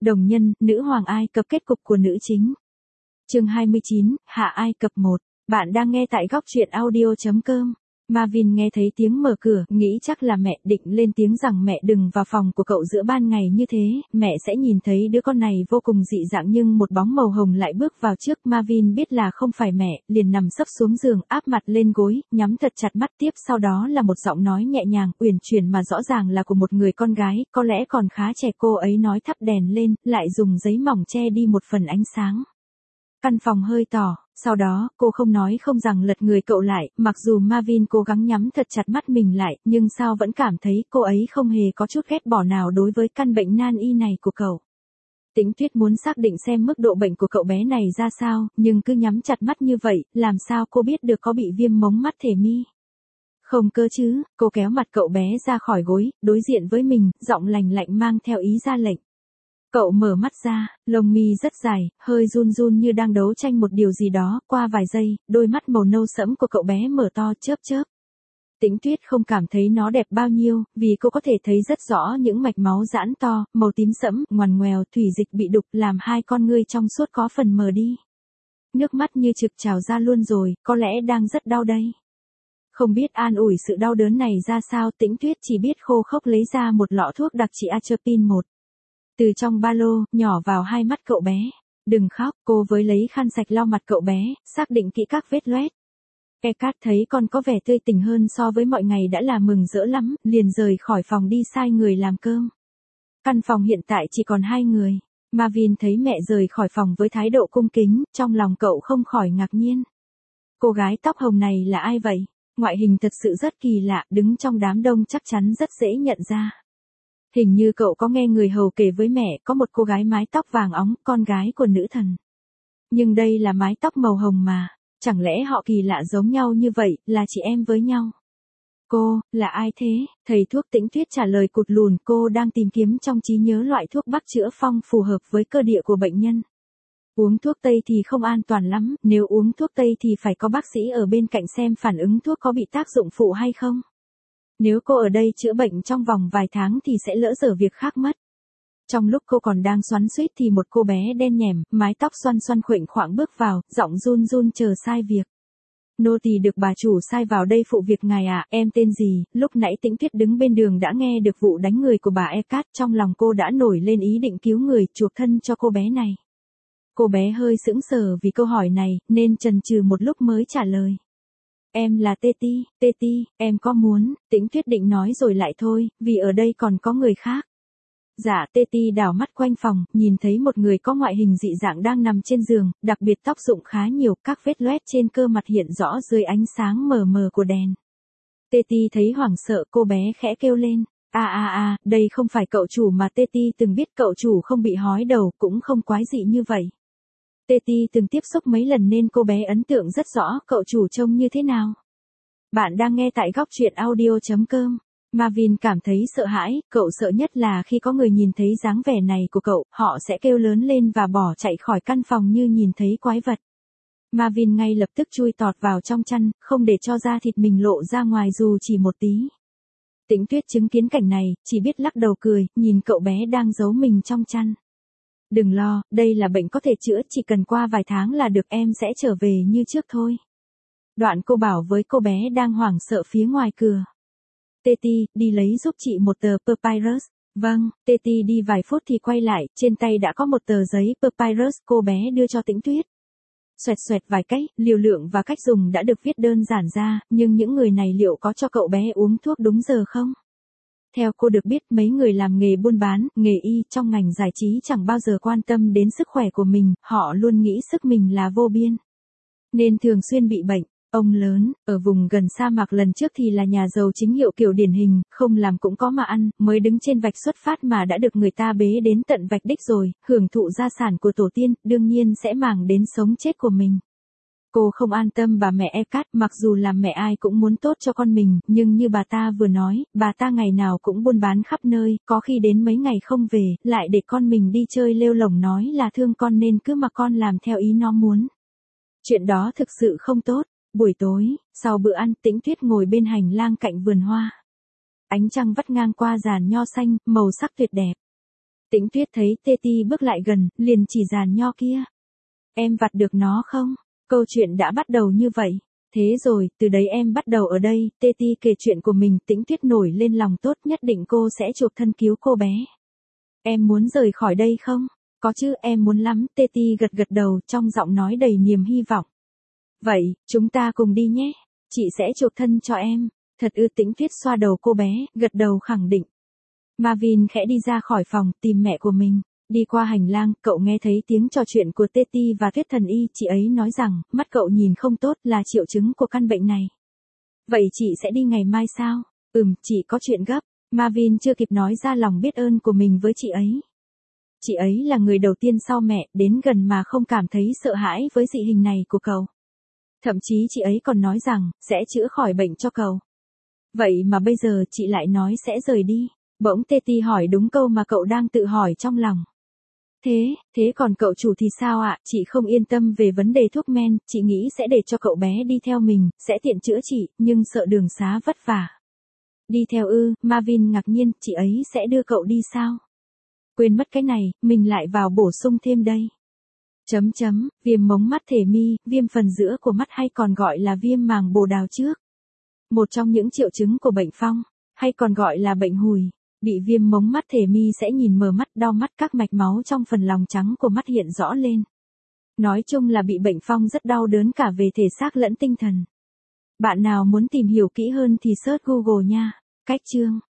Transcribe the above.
Đồng nhân, nữ hoàng Ai Cập kết cục của nữ chính. Chương 29, Hạ Ai Cập 1. Bạn đang nghe tại góc truyện audio.com. Marvin nghe thấy tiếng mở cửa, nghĩ chắc là mẹ, định lên tiếng rằng mẹ đừng vào phòng của cậu giữa ban ngày như thế, mẹ sẽ nhìn thấy đứa con này vô cùng dị dạng, nhưng một bóng màu hồng lại bước vào trước. Marvin biết là không phải mẹ, liền nằm sấp xuống giường, áp mặt lên gối, nhắm thật chặt mắt. Tiếp sau đó là một giọng nói nhẹ nhàng, uyển chuyển mà rõ ràng là của một người con gái, có lẽ còn khá trẻ. Cô ấy nói thắp đèn lên, lại dùng giấy mỏng che đi một phần ánh sáng. Căn phòng hơi tỏ, sau đó, cô không nói không rằng lật người cậu lại, mặc dù Marvin cố gắng nhắm thật chặt mắt mình lại, nhưng sao vẫn cảm thấy cô ấy không hề có chút ghét bỏ nào đối với căn bệnh nan y này của cậu. Tĩnh Tuyết muốn xác định xem mức độ bệnh của cậu bé này ra sao, nhưng cứ nhắm chặt mắt như vậy, làm sao cô biết được có bị viêm mống mắt thể mi? Không cơ chứ, cô kéo mặt cậu bé ra khỏi gối, đối diện với mình, giọng lành lạnh mang theo ý ra lệnh. Cậu mở mắt ra, lông mi rất dài, hơi run run như đang đấu tranh một điều gì đó. Qua vài giây, đôi mắt màu nâu sẫm của cậu bé mở to chớp chớp. Tĩnh Tuyết không cảm thấy nó đẹp bao nhiêu, vì cô có thể thấy rất rõ những mạch máu giãn to, màu tím sẫm, ngoằn ngoèo, thủy dịch bị đục, làm hai con ngươi trong suốt có phần mờ đi. Nước mắt như trực trào ra luôn rồi, có lẽ đang rất đau đây. Không biết an ủi sự đau đớn này ra sao, Tĩnh Tuyết chỉ biết khô khốc lấy ra một lọ thuốc đặc trị atropine 1. Từ trong ba lô, nhỏ vào hai mắt cậu bé. Đừng khóc, cô với lấy khăn sạch lau mặt cậu bé, xác định kỹ các vết loét. Eckhart thấy con có vẻ tươi tỉnh hơn so với mọi ngày đã là mừng rỡ lắm, liền rời khỏi phòng đi sai người làm cơm. Căn phòng hiện tại chỉ còn hai người. Marvin thấy mẹ rời khỏi phòng với thái độ cung kính, trong lòng cậu không khỏi ngạc nhiên. Cô gái tóc hồng này là ai vậy? Ngoại hình thật sự rất kỳ lạ, đứng trong đám đông chắc chắn rất dễ nhận ra. Hình như cậu có nghe người hầu kể với mẹ có một cô gái mái tóc vàng óng, con gái của nữ thần. Nhưng đây là mái tóc màu hồng mà, chẳng lẽ họ kỳ lạ giống nhau như vậy, là chị em với nhau? Cô, là ai thế? Thầy thuốc Tĩnh Tuyết trả lời cụt lùn, cô đang tìm kiếm trong trí nhớ loại thuốc bắc chữa phong phù hợp với cơ địa của bệnh nhân. Uống thuốc Tây thì không an toàn lắm, nếu uống thuốc Tây thì phải có bác sĩ ở bên cạnh xem phản ứng thuốc có bị tác dụng phụ hay không. Nếu cô ở đây chữa bệnh trong vòng vài tháng thì sẽ lỡ dở việc khác mất. Trong lúc cô còn đang xoắn xuýt thì một cô bé đen nhẻm, mái tóc xoăn xoăn khuỵnh khoạng bước vào, giọng run run chờ sai việc. Nô tỳ được bà chủ sai vào đây phụ việc ngài à, em tên gì? Lúc nãy Tĩnh Tuyết đứng bên đường đã nghe được vụ đánh người của bà Eckhart, trong lòng cô đã nổi lên ý định cứu người, chuộc thân cho cô bé này. Cô bé hơi sững sờ vì câu hỏi này, nên chần chừ một lúc mới trả lời. Em là Teti, em có muốn, Tĩnh Tuyết định nói rồi lại thôi, vì ở đây còn có người khác. Dạ, Teti đảo mắt quanh phòng, nhìn thấy một người có ngoại hình dị dạng đang nằm trên giường, đặc biệt tóc rụng khá nhiều, các vết loét trên cơ mặt hiện rõ dưới ánh sáng mờ mờ của đèn. Teti thấy hoảng sợ, cô bé khẽ kêu lên. Đây không phải cậu chủ mà Teti từng biết, cậu chủ không bị hói đầu, cũng không quái dị như vậy. Teti từng tiếp xúc mấy lần nên cô bé ấn tượng rất rõ cậu chủ trông như thế nào. Bạn đang nghe tại góc truyện audio.com. Marvin cảm thấy sợ hãi, cậu sợ nhất là khi có người nhìn thấy dáng vẻ này của cậu, họ sẽ kêu lớn lên và bỏ chạy khỏi căn phòng như nhìn thấy quái vật. Marvin ngay lập tức chui tọt vào trong chăn, không để cho da thịt mình lộ ra ngoài dù chỉ một tí. Tĩnh Tuyết chứng kiến cảnh này, chỉ biết lắc đầu cười, nhìn cậu bé đang giấu mình trong chăn. Đừng lo, đây là bệnh có thể chữa, chỉ cần qua vài tháng là được, em sẽ trở về như trước thôi. Đoạn cô bảo với cô bé đang hoảng sợ phía ngoài cửa. Teti, đi lấy giúp chị một tờ papyrus. Vâng, Teti đi vài phút thì quay lại, trên tay đã có một tờ giấy papyrus, cô bé đưa cho Tĩnh Tuyết. Xoẹt xoẹt vài cách, liều lượng và cách dùng đã được viết đơn giản ra, nhưng những người này liệu có cho cậu bé uống thuốc đúng giờ không? Theo cô được biết, mấy người làm nghề buôn bán, nghề y trong ngành giải trí chẳng bao giờ quan tâm đến sức khỏe của mình, họ luôn nghĩ sức mình là vô biên. Nên thường xuyên bị bệnh. Ông lớn, ở vùng gần sa mạc lần trước thì là nhà giàu chính hiệu kiểu điển hình, không làm cũng có mà ăn, mới đứng trên vạch xuất phát mà đã được người ta bế đến tận vạch đích rồi, hưởng thụ gia sản của tổ tiên, đương nhiên sẽ màng đến sống chết của mình. Cô không an tâm bà mẹ Eckhart, mặc dù làm mẹ ai cũng muốn tốt cho con mình, nhưng như bà ta vừa nói, bà ta ngày nào cũng buôn bán khắp nơi, có khi đến mấy ngày không về, lại để con mình đi chơi lêu lổng nói là thương con nên cứ mà con làm theo ý nó muốn. Chuyện đó thực sự không tốt. Buổi tối, sau bữa ăn, Tĩnh Tuyết ngồi bên hành lang cạnh vườn hoa. Ánh trăng vắt ngang qua giàn nho xanh, màu sắc tuyệt đẹp. Tĩnh Tuyết thấy Tê Ti bước lại gần, liền chỉ giàn nho kia. Em vặt được nó không? Câu chuyện đã bắt đầu như vậy. Thế rồi, từ đấy em bắt đầu ở đây, Tê Ti kể chuyện của mình. Tĩnh Tuyết nổi lên lòng tốt, nhất định cô sẽ chuộc thân cứu cô bé. Em muốn rời khỏi đây không? Có chứ, em muốn lắm. Tê Ti gật gật đầu, trong giọng nói đầy niềm hy vọng. Vậy, chúng ta cùng đi nhé. Chị sẽ chuộc thân cho em. Thật ư? Tĩnh Tuyết xoa đầu cô bé, gật đầu khẳng định. Marvin khẽ đi ra khỏi phòng, tìm mẹ của mình. Đi qua hành lang, cậu nghe thấy tiếng trò chuyện của Tê Ti và Tuyết Thần Y. Chị ấy nói rằng, mắt cậu nhìn không tốt là triệu chứng của căn bệnh này. Vậy chị sẽ đi ngày mai sao? Chị có chuyện gấp. Marvin chưa kịp nói ra lòng biết ơn của mình với chị ấy. Chị ấy là người đầu tiên sau mẹ, đến gần mà không cảm thấy sợ hãi với dị hình này của cậu. Thậm chí chị ấy còn nói rằng, sẽ chữa khỏi bệnh cho cậu. Vậy mà bây giờ chị lại nói sẽ rời đi. Bỗng Tê Ti hỏi đúng câu mà cậu đang tự hỏi trong lòng. Thế còn cậu chủ thì sao ạ? Chị không yên tâm về vấn đề thuốc men, chị nghĩ sẽ để cho cậu bé đi theo mình, sẽ tiện chữa trị, nhưng sợ đường xá vất vả. Đi theo ư? Marvin ngạc nhiên, chị ấy sẽ đưa cậu đi sao? Quên mất cái này, mình lại vào bổ sung thêm đây. Viêm mống mắt thể mi, viêm phần giữa của mắt hay còn gọi là viêm màng bồ đào trước. Một trong những triệu chứng của bệnh phong, hay còn gọi là bệnh hùi. Bị viêm mống mắt thể mi sẽ nhìn mờ mắt, đau mắt, các mạch máu trong phần lòng trắng của mắt hiện rõ lên. Nói chung là bị bệnh phong rất đau đớn cả về thể xác lẫn tinh thần. Bạn nào muốn tìm hiểu kỹ hơn thì search Google nha. Cách chương